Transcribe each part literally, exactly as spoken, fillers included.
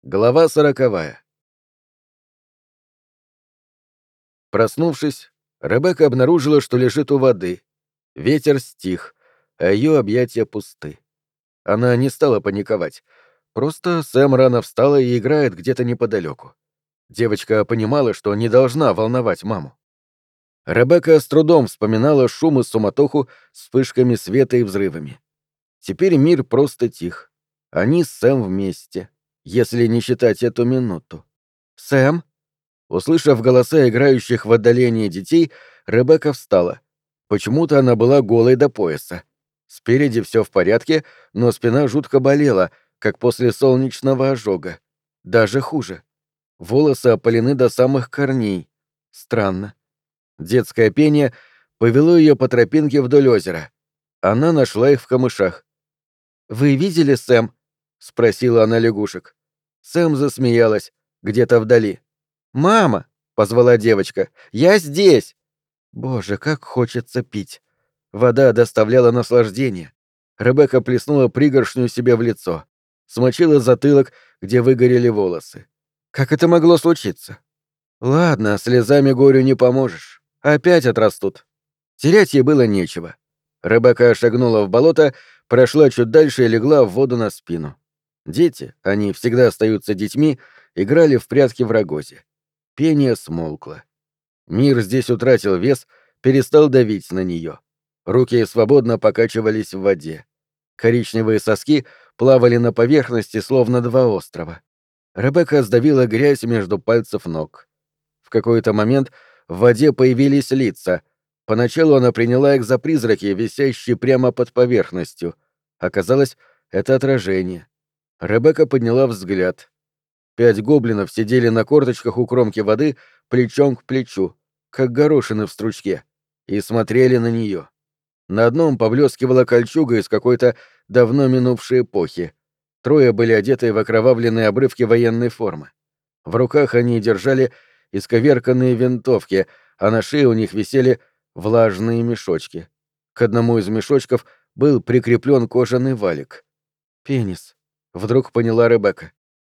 Глава сороковая. Проснувшись, Ребекка обнаружила, что лежит у воды. Ветер стих, а ее объятия пусты. Она не стала паниковать. Просто Сэм рано встала и играет где-то неподалеку. Девочка понимала, что не должна волновать маму. Ребекка с трудом вспоминала шум и суматоху с вспышками света и взрывами. Теперь мир просто тих. Они с Сэм вместе, если не считать эту минуту. «Сэм?» Услышав голоса играющих в отдалении детей, Ребекка встала. Почему-то она была голой до пояса. Спереди все в порядке, но спина жутко болела, как после солнечного ожога. Даже хуже. Волосы опалены до самых корней. Странно. Детское пение повело ее по тропинке вдоль озера. Она нашла их в камышах. «Вы видели Сэм?» — спросила она лягушек. Сэм засмеялась, где-то вдали. «Мама!» — позвала девочка. «Я здесь!» Боже, как хочется пить. Вода доставляла наслаждение. Ребекка плеснула пригоршню себе в лицо. Смочила затылок, где выгорели волосы. Как это могло случиться? Ладно, слезами горю не поможешь. Опять отрастут. Терять ей было нечего. Ребекка шагнула в болото, прошла чуть дальше и легла в воду на спину. Дети, они всегда остаются детьми, играли в прятки в рогозе. Пение смолкло. Мир здесь утратил вес, перестал давить на нее. Руки свободно покачивались в воде. Коричневые соски плавали на поверхности, словно два острова. Ребекка сдавила грязь между пальцев ног. В какой-то момент в воде появились лица. Поначалу она приняла их за призраки, висящие прямо под поверхностью. Оказалось, это отражение. Ребекка подняла взгляд. Пять гоблинов сидели на корточках у кромки воды, плечом к плечу, как горошины в стручке, и смотрели на нее. На одном поблескивала кольчуга из какой-то давно минувшей эпохи. Трое были одеты в окровавленные обрывки военной формы. В руках они держали исковерканные винтовки, а на шее у них висели влажные мешочки. К одному из мешочков был прикреплен кожаный валик. «Пенис», — вдруг поняла Ребекка.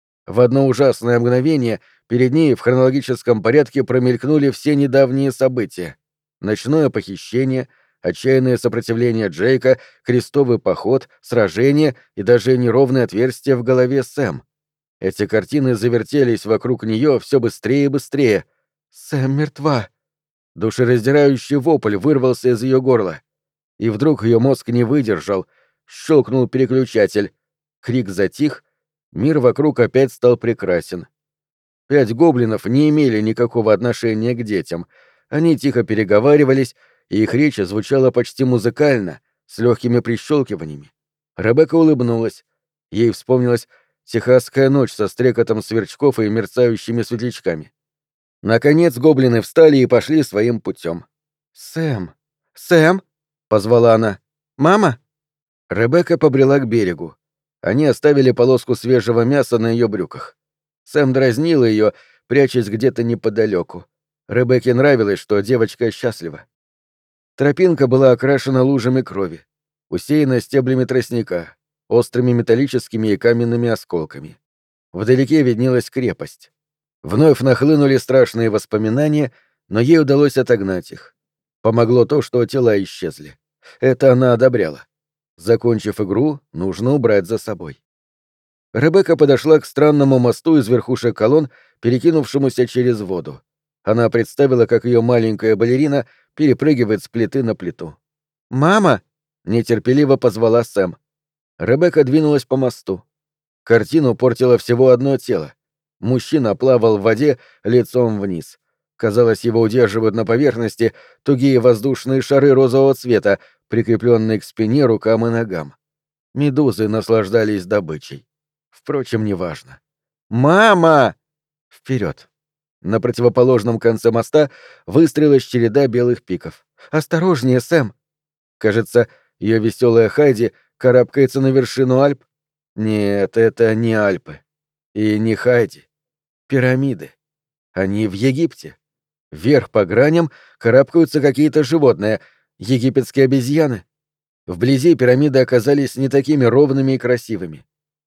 В одно ужасное мгновение перед ней в хронологическом порядке промелькнули все недавние события. Ночное похищение, отчаянное сопротивление Джейка, крестовый поход, сражение и даже неровное отверстие в голове Сэм. Эти картины завертелись вокруг нее все быстрее и быстрее. «Сэм мертва!» Душераздирающий вопль вырвался из ее горла. И вдруг ее мозг не выдержал, щелкнул переключатель. Крик затих, мир вокруг опять стал прекрасен. Пять гоблинов не имели никакого отношения к детям. Они тихо переговаривались, и их речь звучала почти музыкально, с легкими прищелкиваниями. Ребекка улыбнулась. Ей вспомнилась техасская ночь со стрекотом сверчков и мерцающими светлячками. Наконец гоблины встали и пошли своим путем. «Сэм! Сэм!» — позвала она. «Мама?» Ребекка побрела к берегу. Они оставили полоску свежего мяса на ее брюках. Сэм дразнила ее, прячась где-то неподалеку. Ребекке нравилось, что девочка счастлива. Тропинка была окрашена лужами крови, усеяна стеблями тростника, острыми металлическими и каменными осколками. Вдалеке виднелась крепость. Вновь нахлынули страшные воспоминания, но ей удалось отогнать их. Помогло то, что тела исчезли. Это она одобряла. Закончив игру, нужно убрать за собой. Ребекка подошла к странному мосту из верхушек колонн, перекинувшемуся через воду. Она представила, как ее маленькая балерина перепрыгивает с плиты на плиту. «Мама!» — нетерпеливо позвала Сэм. Ребекка двинулась по мосту. Картину портило всего одно тело. Мужчина плавал в воде лицом вниз. Казалось, его удерживают на поверхности тугие воздушные шары розового цвета, прикрепленные к спине, рукам и ногам. Медузы наслаждались добычей. Впрочем, неважно. «Мама!» Вперед! На противоположном конце моста выстроилась череда белых пиков. «Осторожнее, Сэм!» Кажется, ее веселая Хайди карабкается на вершину Альп. Нет, это не Альпы. И не Хайди. Пирамиды. Они в Египте. Вверх по граням карабкаются какие-то животные. Египетские обезьяны. Вблизи пирамиды оказались не такими ровными и красивыми.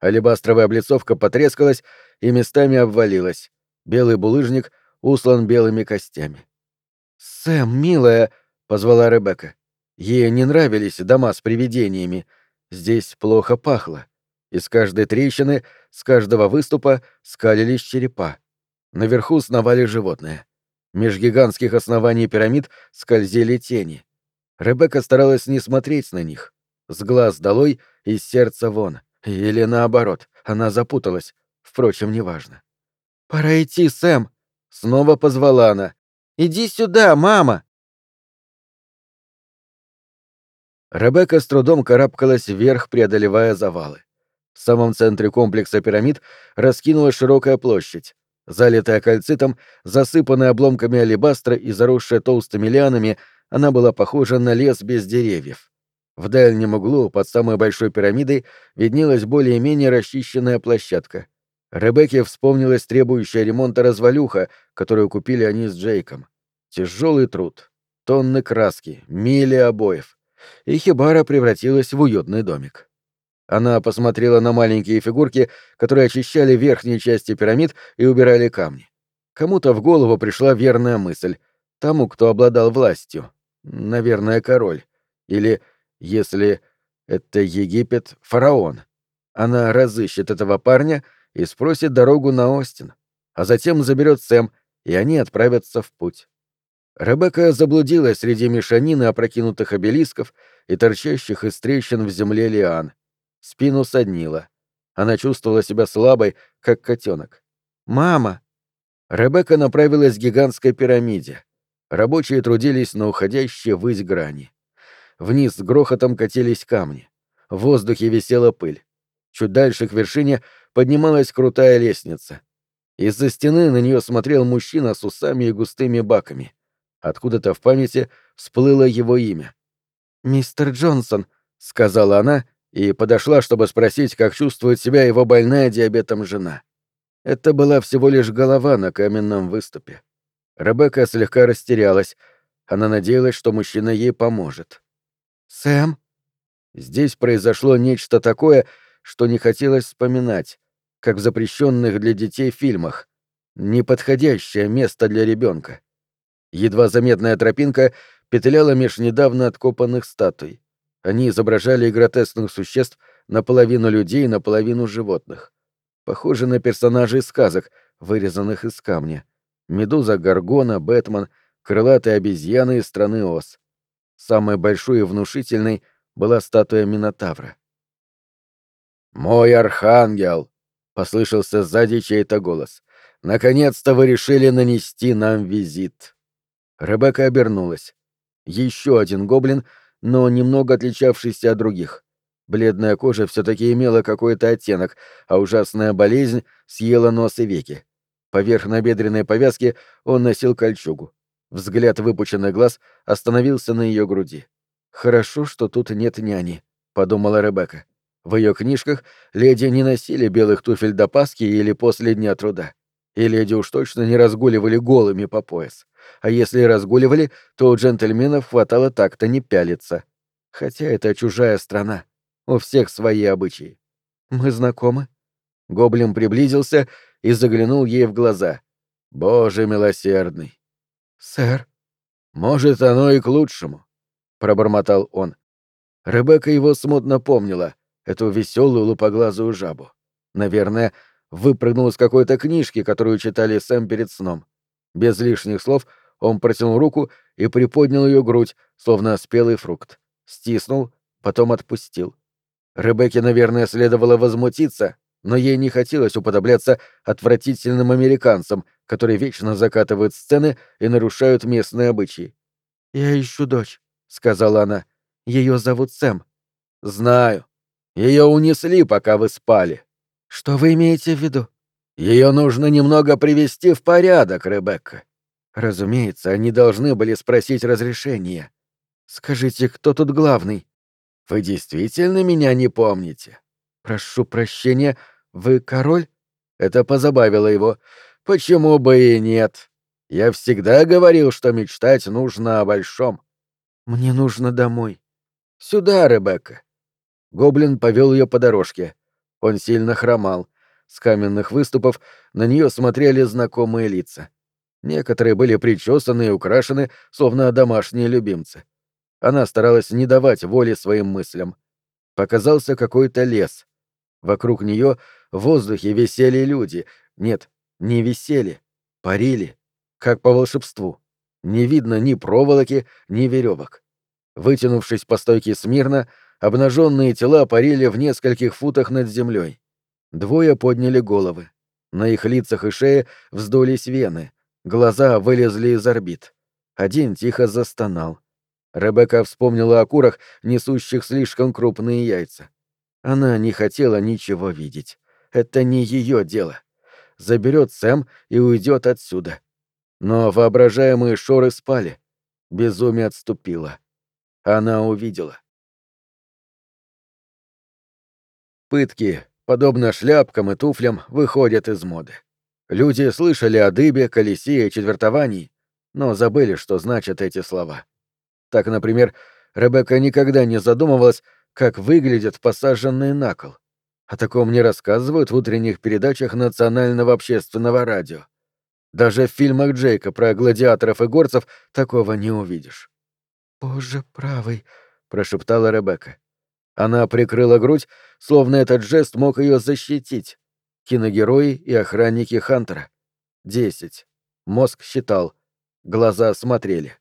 Алебастровая облицовка потрескалась и местами обвалилась. Белый булыжник услан белыми костями. «Сэм, милая!» — позвала Ребекка. Ей не нравились дома с привидениями. Здесь плохо пахло. Из каждой трещины, с каждого выступа скалились черепа. Наверху сновали животные. Меж гигантских оснований пирамид скользили тени. Ребекка старалась не смотреть на них. С глаз долой, из сердца вон. Или наоборот, она запуталась. Впрочем, неважно. «Пора идти, Сэм!» — снова позвала она. «Иди сюда, мама!» Ребекка с трудом карабкалась вверх, преодолевая завалы. В самом центре комплекса пирамид раскинулась широкая площадь. Залитая кальцитом, засыпанная обломками алебастра и заросшая толстыми лианами, она была похожа на лес без деревьев. В дальнем углу, под самой большой пирамидой, виднелась более-менее расчищенная площадка. Ребекке вспомнилась требующая ремонта развалюха, которую купили они с Джейком. Тяжелый труд, тонны краски, мили обоев. И хибара превратилась в уютный домик. Она посмотрела на маленькие фигурки, которые очищали верхние части пирамид и убирали камни. Кому-то в голову пришла верная мысль. Тому, кто обладал властью. Наверное, король. Или, если это Египет, фараон. Она разыщет этого парня и спросит дорогу на Остин. А затем заберет Сэм, и они отправятся в путь. Ребекка заблудилась среди мешанины опрокинутых обелисков и торчащих из трещин в земле лиан. Спину соднило. Она чувствовала себя слабой, как котенок. «Мама!» Ребекка направилась к гигантской пирамиде. Рабочие трудились на уходящей ввысь грани. Вниз с грохотом катились камни. В воздухе висела пыль. Чуть дальше к вершине поднималась крутая лестница. Из-за стены на нее смотрел мужчина с усами и густыми баками. Откуда-то в памяти всплыло его имя. «Мистер Джонсон», — сказала она и подошла, чтобы спросить, как чувствует себя его больная диабетом жена. Это была всего лишь голова на каменном выступе. Ребекка слегка растерялась. Она надеялась, что мужчина ей поможет. «Сэм?» Здесь произошло нечто такое, что не хотелось вспоминать, как в запрещенных для детей фильмах. Неподходящее место для ребенка. Едва заметная тропинка петляла меж недавно откопанных статуй. Они изображали гротескных существ, наполовину людей, наполовину животных. Похожи на персонажей сказок, вырезанных из камня. Медуза Горгона, Бэтмен, крылатые обезьяны из страны Оз. Самой большой и внушительной была статуя Минотавра. «Мой архангел!» — послышался сзади чей-то голос. «Наконец-то вы решили нанести нам визит!» Ребекка обернулась. Еще один гоблин, но немного отличавшийся от других. Бледная кожа все-таки имела какой-то оттенок, а ужасная болезнь съела нос и веки. Поверх набедренной повязки он носил кольчугу. Взгляд выпученных глаз остановился на ее груди. «Хорошо, что тут нет няни», — подумала Ребекка. В ее книжках леди не носили белых туфель до Пасхи или после дня труда. И леди уж точно не разгуливали голыми по пояс. А если и разгуливали, то у джентльменов хватало так-то не пялиться. Хотя это чужая страна. У всех свои обычаи. «Мы знакомы?» Гоблин приблизился и заглянул ей в глаза. «Боже милосердный!» «Сэр?» «Может, оно и к лучшему», — пробормотал он. Ребекка его смутно помнила, эту веселую лупоглазую жабу. Наверное, выпрыгнул из какой-то книжки, которую читали Сэм перед сном. Без лишних слов он протянул руку и приподнял ее грудь, словно спелый фрукт. Стиснул, потом отпустил. Ребекке, наверное, следовало возмутиться, но ей не хотелось уподобляться отвратительным американцам, которые вечно закатывают сцены и нарушают местные обычаи. «Я ищу дочь», — сказала она. «Ее зовут Сэм». «Знаю. Ее унесли, пока вы спали». «Что вы имеете в виду?» «Ее нужно немного привести в порядок, Ребекка». «Разумеется, они должны были спросить разрешения. Скажите, кто тут главный?» «Вы действительно меня не помните?» «Прошу прощения, вы король?» Это позабавило его. «Почему бы и нет? Я всегда говорил, что мечтать нужно о большом». «Мне нужно домой». «Сюда, Ребекка». Гоблин повел ее по дорожке. Он сильно хромал. С каменных выступов на нее смотрели знакомые лица. Некоторые были причесаны и украшены, словно домашние любимцы. Она старалась не давать воли своим мыслям. Показался какой-то лес. Вокруг нее в воздухе висели люди. Нет, не висели, парили, как по волшебству. Не видно ни проволоки, ни веревок. Вытянувшись по стойке смирно, обнаженные тела парили в нескольких футах над землей. Двое подняли головы. На их лицах и шее вздулись вены, глаза вылезли из орбит. Один тихо застонал. Ребекка вспомнила о курах, несущих слишком крупные яйца. Она не хотела ничего видеть. Это не ее дело. Заберет Сэм и уйдет отсюда. Но воображаемые шоры спали. Безумие отступило. Она увидела. Пытки, подобно шляпкам и туфлям, выходят из моды. Люди слышали о дыбе, колесе и четвертовании, но забыли, что значат эти слова. Так, например, Ребекка никогда не задумывалась, как выглядят посаженные на кол. О таком не рассказывают в утренних передачах национального общественного радио. Даже в фильмах Джейка про гладиаторов и горцев такого не увидишь. «Боже правый», — прошептала Ребекка. Она прикрыла грудь, словно этот жест мог ее защитить. Киногерои и охранники Хантера. Десять. Мозг считал. Глаза смотрели.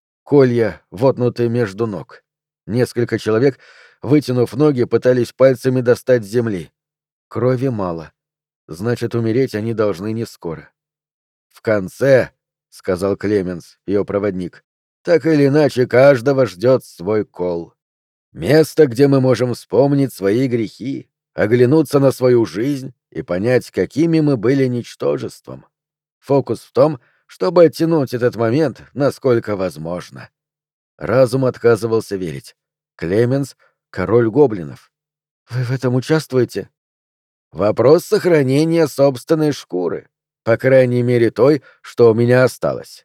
Колья, вотнуты между ног. Несколько человек, вытянув ноги, пытались пальцами достать с земли. Крови мало. Значит, умереть они должны не скоро. «В конце», — сказал Клеменс, ее проводник, — «так или иначе каждого ждет свой кол. Место, где мы можем вспомнить свои грехи, оглянуться на свою жизнь и понять, какими мы были ничтожеством. Фокус в том, чтобы оттянуть этот момент, насколько возможно». Разум отказывался верить. Клеменс — король гоблинов. «Вы в этом участвуете?» «Вопрос сохранения собственной шкуры, по крайней мере той, что у меня осталось».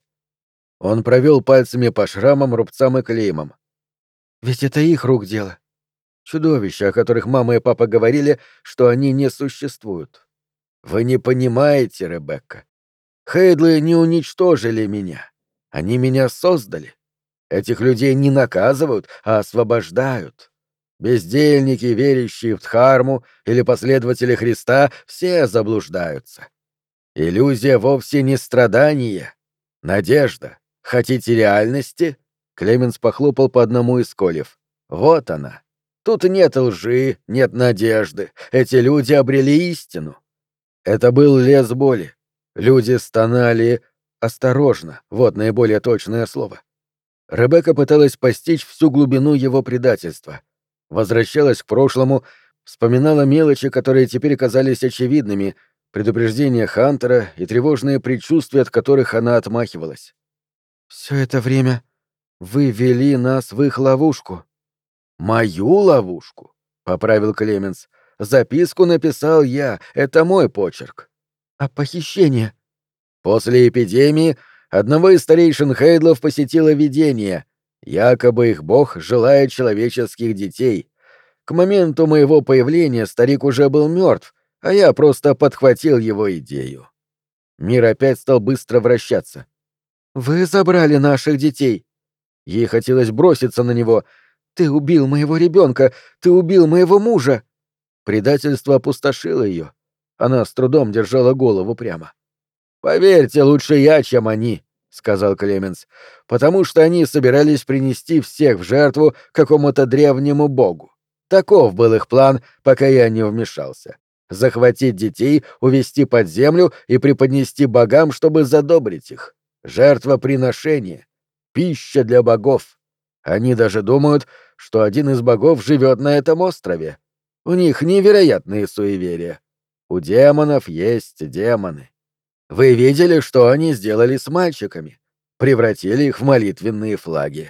Он провел пальцами по шрамам, рубцам и клеймам. «Ведь это их рук дело. Чудовища, о которых мама и папа говорили, что они не существуют. Вы не понимаете, Ребекка. Хейдлы не уничтожили меня. Они меня создали. Этих людей не наказывают, а освобождают. Бездельники, верящие в Дхарму или последователи Христа, все заблуждаются. Иллюзия вовсе не страдание. Надежда. Хотите реальности?» Клеменс похлопал по одному из кольев. «Вот она. Тут нет лжи, нет надежды. Эти люди обрели истину». Это был лес боли. Люди стонали осторожно, вот наиболее точное слово. Ребекка пыталась постичь всю глубину его предательства. Возвращалась к прошлому, вспоминала мелочи, которые теперь казались очевидными, предупреждения Хантера и тревожные предчувствия, от которых она отмахивалась. «Все это время вы вели нас в их ловушку». «Мою ловушку?» — поправил Клеменс. «Записку написал я, это мой почерк». «А похищение?» «После эпидемии одного из старейшин Хейдлов посетило видение. Якобы их бог желает человеческих детей. К моменту моего появления старик уже был мертв, а я просто подхватил его идею». Мир опять стал быстро вращаться. «Вы забрали наших детей». Ей хотелось броситься на него. «Ты убил моего ребенка! Ты убил моего мужа!» Предательство опустошило ее. Она с трудом держала голову прямо. «Поверьте, лучше я, чем они», — сказал Клеменс, «потому что они собирались принести всех в жертву какому-то древнему богу. Таков был их план, пока я не вмешался. Захватить детей, увести под землю и преподнести богам, чтобы задобрить их. Жертвоприношение. Пища для богов. Они даже думают, что один из богов живет на этом острове. У них невероятные суеверия. У демонов есть демоны. Вы видели, что они сделали с мальчиками? Превратили их в молитвенные флаги.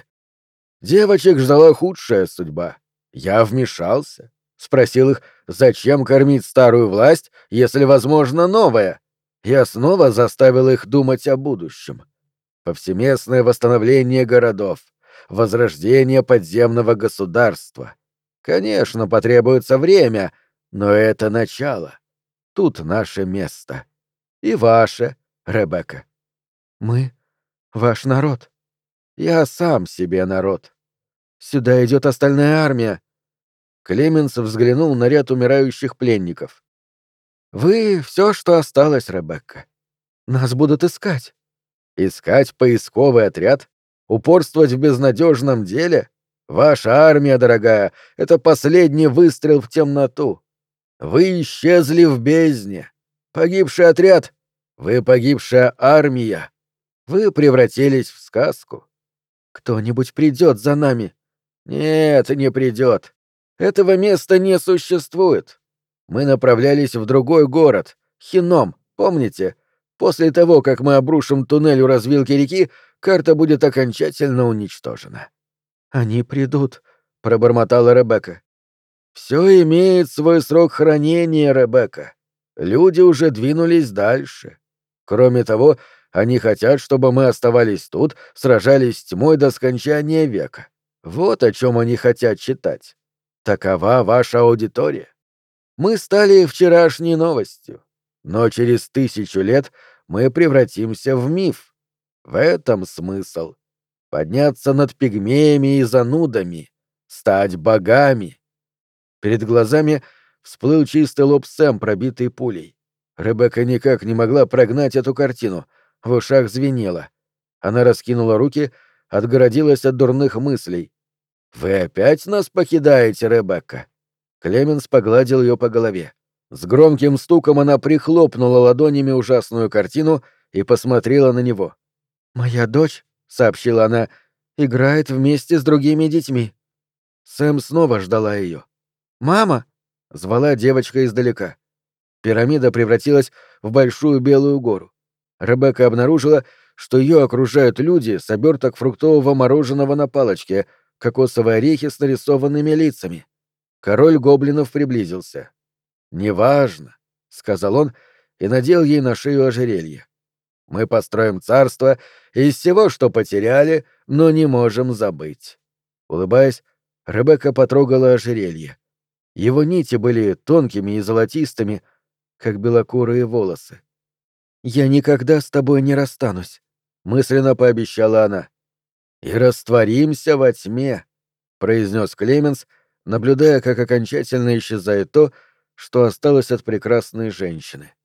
Девочек ждала худшая судьба. Я вмешался. Спросил их, зачем кормить старую власть, если возможно новая. Я снова заставил их думать о будущем. Повсеместное восстановление городов, возрождение подземного государства. Конечно, потребуется время, Но это начало. Тут наше место. И ваше, Ребекка. Мы — ваш народ. Я сам себе народ. Сюда идет остальная армия. Клеменс взглянул на ряд умирающих пленников. Вы — все, что осталось, Ребекка. Нас будут искать. Искать поисковый отряд? Упорствовать в безнадежном деле? Ваша армия, дорогая, — это последний выстрел в темноту. Вы исчезли в бездне. Погибший отряд — вы погибшая армия. Вы превратились в сказку. Кто-нибудь придет за нами. Нет, не придет. Этого места не существует. Мы направлялись в другой город, Хином, помните? После того, как мы обрушим туннель у развилки реки, карта будет окончательно уничтожена. Они придут, — пробормотала Ребекка. Все имеет свой срок хранения, Ребекка. Люди уже двинулись дальше. Кроме того, они хотят, чтобы мы оставались тут, сражались с тьмой до скончания века. Вот о чем они хотят читать. Такова ваша аудитория. Мы стали вчерашней новостью, но через тысячу лет мы превратимся в миф. В этом смысл. Подняться над пигмеями и занудами, стать богами. Перед глазами всплыл чистый лоб Сэм, пробитый пулей. Ребекка никак не могла прогнать эту картину, в ушах звенело. Она раскинула руки, отгородилась от дурных мыслей. «Вы опять нас покидаете, Ребекка?» Клеменс погладил ее по голове. С громким стуком она прихлопнула ладонями ужасную картину и посмотрела на него. «Моя дочь», — сообщила она, — «играет вместе с другими детьми». Сэм снова ждала ее. «Мама!» — звала девочка издалека. Пирамида превратилась в большую белую гору. Ребекка обнаружила, что ее окружают люди с оберток фруктового мороженого на палочке, кокосовые орехи с нарисованными лицами. Король гоблинов приблизился. «Неважно», — сказал он и надел ей на шею ожерелье. «Мы построим царство из всего, что потеряли, но не можем забыть». Улыбаясь, Ребекка потрогала ожерелье. Его нити были тонкими и золотистыми, как белокурые волосы. «Я никогда с тобой не расстанусь», — мысленно пообещала она. «И растворимся во тьме», — произнес Клеменс, наблюдая, как окончательно исчезает то, что осталось от прекрасной женщины.